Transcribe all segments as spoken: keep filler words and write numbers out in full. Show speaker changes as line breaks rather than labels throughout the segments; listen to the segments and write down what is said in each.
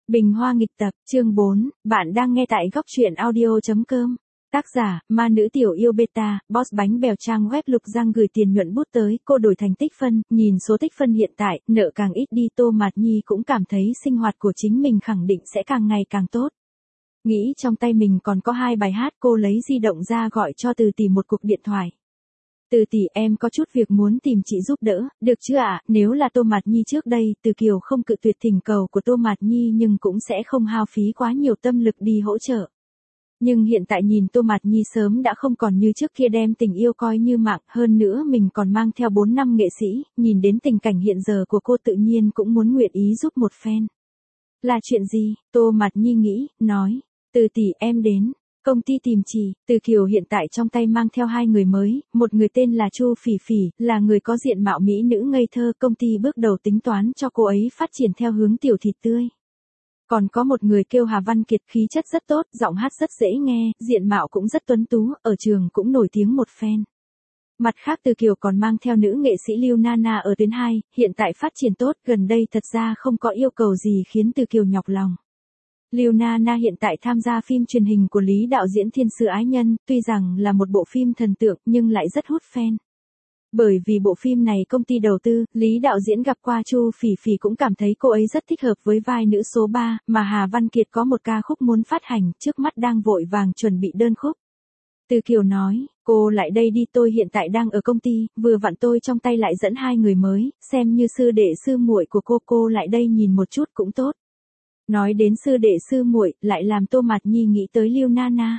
Bình Hoa nghịch tập, chương bốn, bạn đang nghe tại góc truyện audio chấm com. Tác giả, ma nữ tiểu yêu beta, boss bánh bèo trang web Lục Giang gửi tiền nhuận bút tới, cô đổi thành tích phân, nhìn số tích phân hiện tại, nợ càng ít đi Tô Mạt Nhi cũng cảm thấy sinh hoạt của chính mình khẳng định sẽ càng ngày càng tốt. Nghĩ trong tay mình còn có hai bài hát, cô lấy di động ra gọi cho Từ Tỷ một cuộc điện thoại. Từ Tỷ, em có chút việc muốn tìm chị giúp đỡ, được chứ ạ? À? Nếu là Tô Mạt Nhi trước đây, Từ Kiều không cự tuyệt thỉnh cầu của Tô Mạt Nhi nhưng cũng sẽ không hao phí quá nhiều tâm lực đi hỗ trợ. Nhưng hiện tại nhìn Tô Mạt Nhi sớm đã không còn như trước kia đem tình yêu coi như mạng, hơn nữa mình còn mang theo bốn năm nghệ sĩ, nhìn đến tình cảnh hiện giờ của cô tự nhiên cũng muốn nguyện ý giúp một phen. Là chuyện gì? Tô Mạt Nhi nghĩ, nói, Từ Tỷ em đến. Công ty tìm chị, Từ Kiều hiện tại trong tay mang theo hai người mới, một người tên là Chu Phỉ Phỉ, là người có diện mạo mỹ nữ ngây thơ, công ty bước đầu tính toán cho cô ấy phát triển theo hướng tiểu thịt tươi. Còn có một người kêu Hà Văn Kiệt, khí chất rất tốt, giọng hát rất dễ nghe, diện mạo cũng rất tuấn tú, ở trường cũng nổi tiếng một phen. Mặt khác Từ Kiều còn mang theo nữ nghệ sĩ Lưu Nana ở tuyến hai, hiện tại phát triển tốt, gần đây thật ra không có yêu cầu gì khiến Từ Kiều nhọc lòng. Lưu Nana hiện tại tham gia phim truyền hình của Lý đạo diễn Thiên Sư Ái Nhân, tuy rằng là một bộ phim thần tượng nhưng lại rất hút fan. Bởi vì bộ phim này công ty đầu tư, Lý đạo diễn gặp qua Chu Phỉ Phỉ cũng cảm thấy cô ấy rất thích hợp với vai nữ số ba, mà Hà Văn Kiệt có một ca khúc muốn phát hành, trước mắt đang vội vàng chuẩn bị đơn khúc. Từ Kiều nói, cô lại đây đi, tôi hiện tại đang ở công ty, vừa vặn tôi trong tay lại dẫn hai người mới, xem như sư đệ sư muội của cô, cô lại đây nhìn một chút cũng tốt. Nói đến sư đệ sư muội, lại làm Tô Mạt Nhi nghĩ tới Lưu Nana.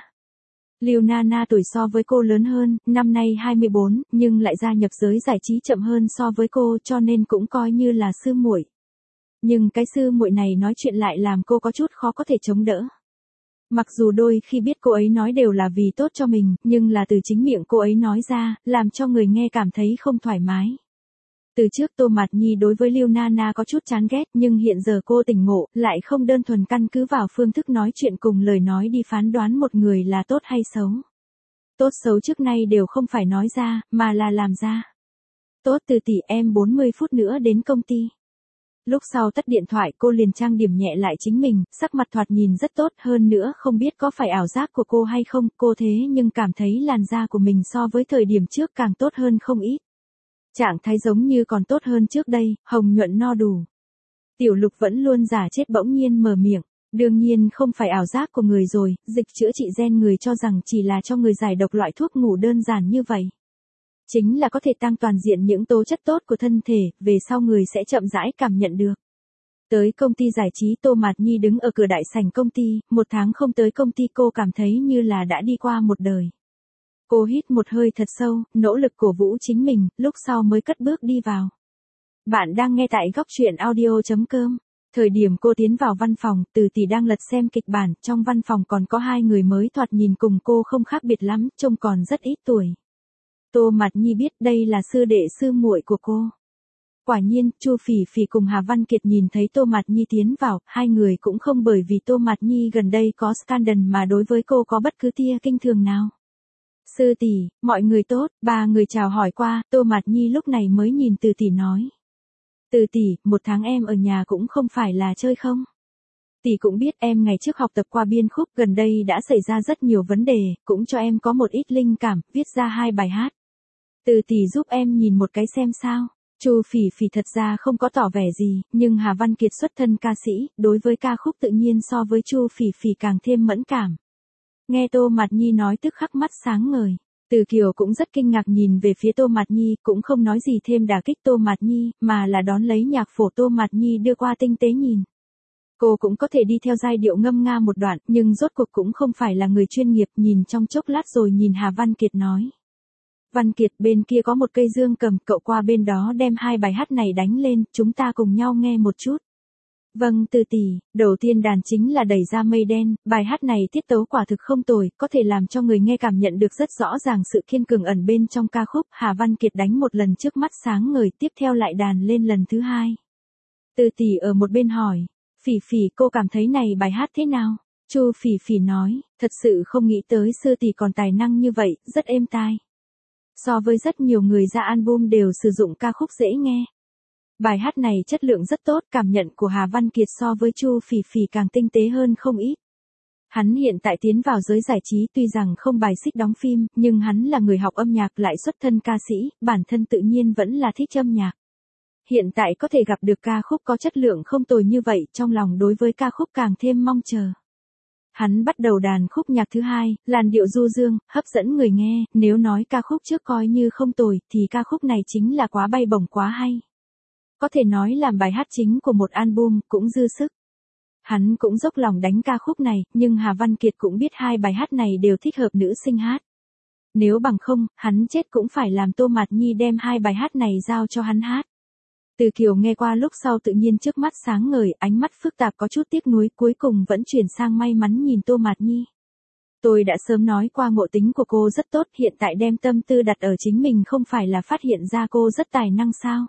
Lưu Nana tuổi so với cô lớn hơn, năm nay hai mươi bốn, nhưng lại gia nhập giới giải trí chậm hơn so với cô, cho nên cũng coi như là sư muội. Nhưng cái sư muội này nói chuyện lại làm cô có chút khó có thể chống đỡ. Mặc dù đôi khi biết cô ấy nói đều là vì tốt cho mình, nhưng là từ chính miệng cô ấy nói ra, làm cho người nghe cảm thấy không thoải mái. Từ trước Tô Mạt Nhi đối với Lưu Nana có chút chán ghét, nhưng hiện giờ cô tỉnh ngộ, lại không đơn thuần căn cứ vào phương thức nói chuyện cùng lời nói đi phán đoán một người là tốt hay xấu. Tốt xấu trước nay đều không phải nói ra, mà là làm ra. Tốt Từ Tỷ, em bốn mươi phút nữa đến công ty. Lúc sau tắt điện thoại cô liền trang điểm nhẹ lại chính mình, sắc mặt thoạt nhìn rất tốt, hơn nữa không biết có phải ảo giác của cô hay không, cô thế nhưng cảm thấy làn da của mình so với thời điểm trước càng tốt hơn không ít. Trạng thái giống như còn tốt hơn trước đây, hồng nhuận no đủ. Tiểu Lục vẫn luôn giả chết bỗng nhiên mở miệng, đương nhiên không phải ảo giác của người rồi, dịch chữa trị gen người cho rằng chỉ là cho người giải độc loại thuốc ngủ đơn giản như vậy. Chính là có thể tăng toàn diện những tố chất tốt của thân thể, về sau người sẽ chậm rãi cảm nhận được. Tới công ty giải trí, Tô Mạt Nhi đứng ở cửa đại sảnh công ty, một tháng không tới công ty cô cảm thấy như là đã đi qua một đời. Cô hít một hơi thật sâu, nỗ lực cổ vũ chính mình, lúc sau mới cất bước đi vào. Bạn đang nghe tại góc truyện audio chấm com. Thời điểm cô tiến vào văn phòng, Từ Tỷ đang lật xem kịch bản, trong văn phòng còn có hai người mới thoạt nhìn cùng cô không khác biệt lắm, trông còn rất ít tuổi. Tô Mạt Nhi biết đây là sư đệ sư muội của cô. Quả nhiên, Chu Phỉ Phỉ cùng Hà Văn Kiệt nhìn thấy Tô Mạt Nhi tiến vào, hai người cũng không bởi vì Tô Mạt Nhi gần đây có scandal mà đối với cô có bất cứ tia kinh thường nào. Sư tỷ, mọi người tốt, ba người chào hỏi qua, Tô Mạt Nhi lúc này mới nhìn Từ Tỷ nói. Từ tỷ, một tháng em ở nhà cũng không phải là chơi không? Tỷ cũng biết em ngày trước học tập qua biên khúc, gần đây đã xảy ra rất nhiều vấn đề, cũng cho em có một ít linh cảm, viết ra hai bài hát. Từ tỷ giúp em nhìn một cái xem sao. Chu Phỉ Phỉ thật ra không có tỏ vẻ gì, nhưng Hà Văn Kiệt xuất thân ca sĩ, đối với ca khúc tự nhiên so với Chu Phỉ Phỉ càng thêm mẫn cảm. Nghe Tô Mạt Nhi nói tức khắc mắt sáng ngời. Từ Kiều cũng rất kinh ngạc nhìn về phía Tô Mạt Nhi, cũng không nói gì thêm đả kích Tô Mạt Nhi, mà là đón lấy nhạc phổ Tô Mạt Nhi đưa qua tinh tế nhìn. Cô cũng có thể đi theo giai điệu ngâm nga một đoạn, nhưng rốt cuộc cũng không phải là người chuyên nghiệp, nhìn trong chốc lát rồi nhìn Hà Văn Kiệt nói. Văn Kiệt, bên kia có một cây dương cầm, cậu qua bên đó đem hai bài hát này đánh lên, chúng ta cùng nhau nghe một chút. Vâng Từ tỷ, đầu tiên đàn chính là đẩy ra mây đen, bài hát này tiết tấu quả thực không tồi, có thể làm cho người nghe cảm nhận được rất rõ ràng sự kiên cường ẩn bên trong ca khúc. Hà Văn Kiệt đánh một lần trước mắt sáng ngời, tiếp theo lại đàn lên lần thứ hai. Từ tỷ ở một bên hỏi, Phỉ Phỉ, cô cảm thấy này bài hát thế nào? Chu Phỉ Phỉ nói, thật sự không nghĩ tới sư tỷ còn tài năng như vậy, rất êm tai. So với rất nhiều người ra album đều sử dụng ca khúc dễ nghe. Bài hát này chất lượng rất tốt, cảm nhận của Hà Văn Kiệt so với Chu Phỉ Phỉ càng tinh tế hơn không ít. Hắn hiện tại tiến vào giới giải trí tuy rằng không bài xích đóng phim, nhưng hắn là người học âm nhạc lại xuất thân ca sĩ, bản thân tự nhiên vẫn là thích âm nhạc. Hiện tại có thể gặp được ca khúc có chất lượng không tồi như vậy, trong lòng đối với ca khúc càng thêm mong chờ. Hắn bắt đầu đàn khúc nhạc thứ hai, làn điệu du dương, hấp dẫn người nghe, nếu nói ca khúc trước coi như không tồi, thì ca khúc này chính là quá bay bổng quá hay. Có thể nói làm bài hát chính của một album, cũng dư sức. Hắn cũng dốc lòng đánh ca khúc này, nhưng Hà Văn Kiệt cũng biết hai bài hát này đều thích hợp nữ sinh hát. Nếu bằng không, hắn chết cũng phải làm Tô Mạt Nhi đem hai bài hát này giao cho hắn hát. Từ Kiều nghe qua lúc sau tự nhiên trước mắt sáng ngời, ánh mắt phức tạp có chút tiếc nuối, cuối cùng vẫn chuyển sang may mắn nhìn Tô Mạt Nhi. Tôi đã sớm nói qua ngộ tính của cô rất tốt, hiện tại đem tâm tư đặt ở chính mình không phải là phát hiện ra cô rất tài năng sao?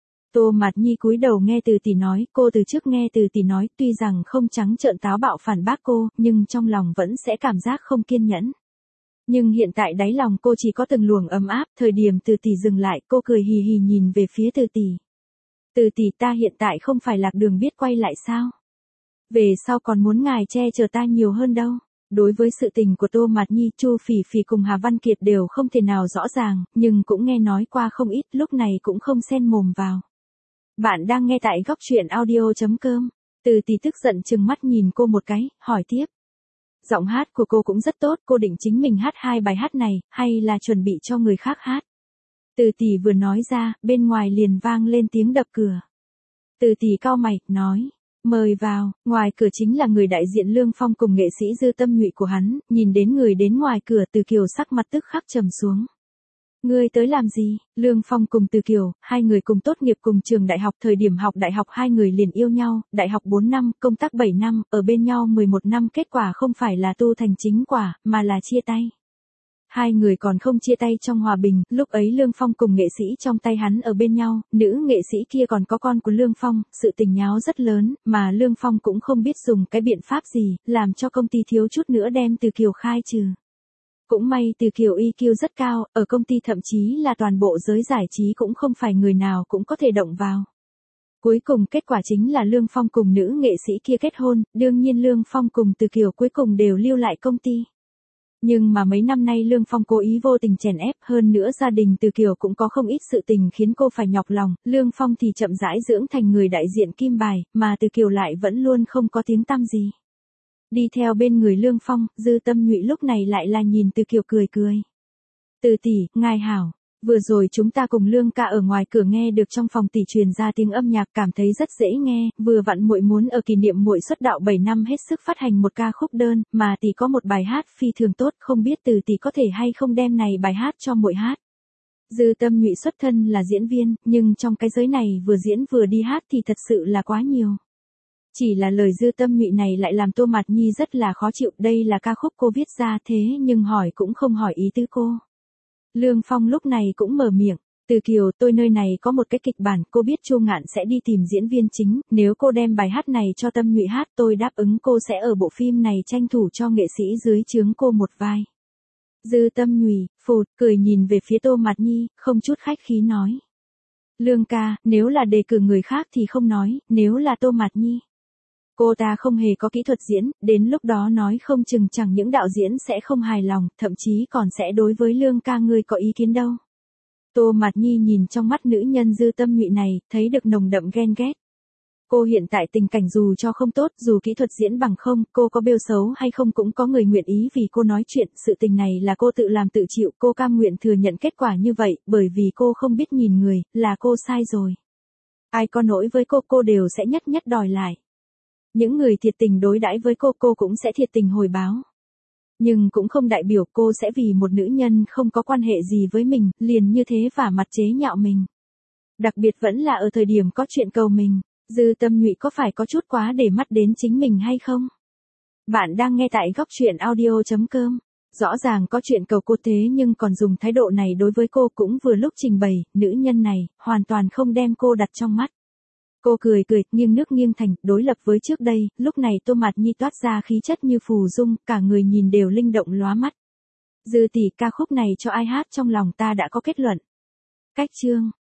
Tô Mạt Nhi cúi đầu nghe Từ Tỷ nói, cô từ trước nghe Từ Tỷ nói, tuy rằng không trắng trợn táo bạo phản bác cô, nhưng trong lòng vẫn sẽ cảm giác không kiên nhẫn. Nhưng hiện tại đáy lòng cô chỉ có từng luồng ấm áp, thời điểm Từ Tỷ dừng lại, cô cười hì hì nhìn về phía Từ Tỷ. Từ Tỷ, ta hiện tại không phải lạc đường biết quay lại sao? Về sau còn muốn ngài che chở ta nhiều hơn đâu. Đối với sự tình của Tô Mạt Nhi, Chu Phỉ Phỉ cùng Hà Văn Kiệt đều không thể nào rõ ràng, nhưng cũng nghe nói qua không ít, lúc này cũng không xen mồm vào. Bạn đang nghe tại góc truyện audio chấm com. Từ Tỷ tức giận trừng mắt nhìn cô một cái, hỏi tiếp. Giọng hát của cô cũng rất tốt, cô định chính mình hát hai bài hát này, hay là chuẩn bị cho người khác hát? Từ Tỷ vừa nói ra, bên ngoài liền vang lên tiếng đập cửa. Từ Tỷ cau mày, nói, mời vào. Ngoài cửa chính là người đại diện Lương Phong cùng nghệ sĩ Dư Tâm Nhụy của hắn, nhìn đến người đến ngoài cửa, Từ Kiều sắc mặt tức khắc trầm xuống. Ngươi tới làm gì? Lương Phong cùng Từ Kiều, hai người cùng tốt nghiệp cùng trường đại học, thời điểm học đại học hai người liền yêu nhau, đại học bốn năm, công tác bảy năm, ở bên nhau mười một năm, kết quả không phải là tu thành chính quả, mà là chia tay. Hai người còn không chia tay trong hòa bình, lúc ấy Lương Phong cùng nghệ sĩ trong tay hắn ở bên nhau, nữ nghệ sĩ kia còn có con của Lương Phong, sự tình nháo rất lớn, mà Lương Phong cũng không biết dùng cái biện pháp gì, làm cho công ty thiếu chút nữa đem Từ Kiều khai trừ. Cũng may Từ Kiều i kiu rất cao, ở công ty thậm chí là toàn bộ giới giải trí cũng không phải người nào cũng có thể động vào. Cuối cùng kết quả chính là Lương Phong cùng nữ nghệ sĩ kia kết hôn, đương nhiên Lương Phong cùng Từ Kiều cuối cùng đều lưu lại công ty. Nhưng mà mấy năm nay Lương Phong cố ý vô tình chèn ép, hơn nữa gia đình Từ Kiều cũng có không ít sự tình khiến cô phải nhọc lòng, Lương Phong thì chậm rãi dưỡng thành người đại diện kim bài, mà Từ Kiều lại vẫn luôn không có tiếng tăm gì. Đi theo bên người Lương Phong, Dư Tâm Nhụy lúc này lại là nhìn Từ Kiều cười cười. Từ tỷ, ngài hảo, vừa rồi chúng ta cùng Lương ca ở ngoài cửa nghe được trong phòng tỷ truyền ra tiếng âm nhạc, cảm thấy rất dễ nghe, vừa vặn muội muốn ở kỷ niệm muội xuất đạo bảy năm hết sức phát hành một ca khúc đơn, mà tỷ có một bài hát phi thường tốt, không biết Từ tỷ có thể hay không đem này bài hát cho muội hát. Dư Tâm Nhụy xuất thân là diễn viên, nhưng trong cái giới này vừa diễn vừa đi hát thì thật sự là quá nhiều. Chỉ là lời Dư Tâm Nhụy này lại làm Tô Mạt Nhi rất là khó chịu, đây là ca khúc cô viết ra thế nhưng hỏi cũng không hỏi ý tứ cô. Lương Phong lúc này cũng mở miệng, Từ Kiều, tôi nơi này có một cái kịch bản, cô biết Chu Ngạn sẽ đi tìm diễn viên chính, nếu cô đem bài hát này cho Tâm Nhụy hát, tôi đáp ứng cô sẽ ở bộ phim này tranh thủ cho nghệ sĩ dưới trướng cô một vai. Dư Tâm Nhụy, phụt, cười nhìn về phía Tô Mạt Nhi, không chút khách khí nói. Lương ca, nếu là đề cử người khác thì không nói, nếu là Tô Mạt Nhi. Cô ta không hề có kỹ thuật diễn, đến lúc đó nói không chừng chẳng những đạo diễn sẽ không hài lòng, thậm chí còn sẽ đối với Lương ca ngươi có ý kiến đâu. Tô Mạt Nhi nhìn trong mắt nữ nhân Dư Tâm Nhụy này, thấy được nồng đậm ghen ghét. Cô hiện tại tình cảnh dù cho không tốt, dù kỹ thuật diễn bằng không, cô có bêu xấu hay không cũng có người nguyện ý vì cô nói chuyện, sự tình này là cô tự làm tự chịu, cô cam nguyện thừa nhận kết quả như vậy, bởi vì cô không biết nhìn người, là cô sai rồi. Ai có lỗi với cô, cô đều sẽ nhất nhất đòi lại. Những người thiệt tình đối đãi với cô, cô cũng sẽ thiệt tình hồi báo. Nhưng cũng không đại biểu cô sẽ vì một nữ nhân không có quan hệ gì với mình, liền như thế vả mặt chế nhạo mình. Đặc biệt vẫn là ở thời điểm có chuyện cầu mình. Dư Tâm Nhụy có phải có chút quá để mắt đến chính mình hay không? Bạn đang nghe tại góc truyện audio chấm com. Rõ ràng có chuyện cầu cô thế nhưng còn dùng thái độ này đối với cô, cũng vừa lúc trình bày, nữ nhân này, hoàn toàn không đem cô đặt trong mắt. Cô cười cười, nghiêng nước nghiêng thành, đối lập với trước đây, lúc này Tô Mạt Nhi toát ra khí chất như phù dung, cả người nhìn đều linh động lóa mắt. Dư tỷ, ca khúc này cho ai hát trong lòng ta đã có kết luận. Cách chương.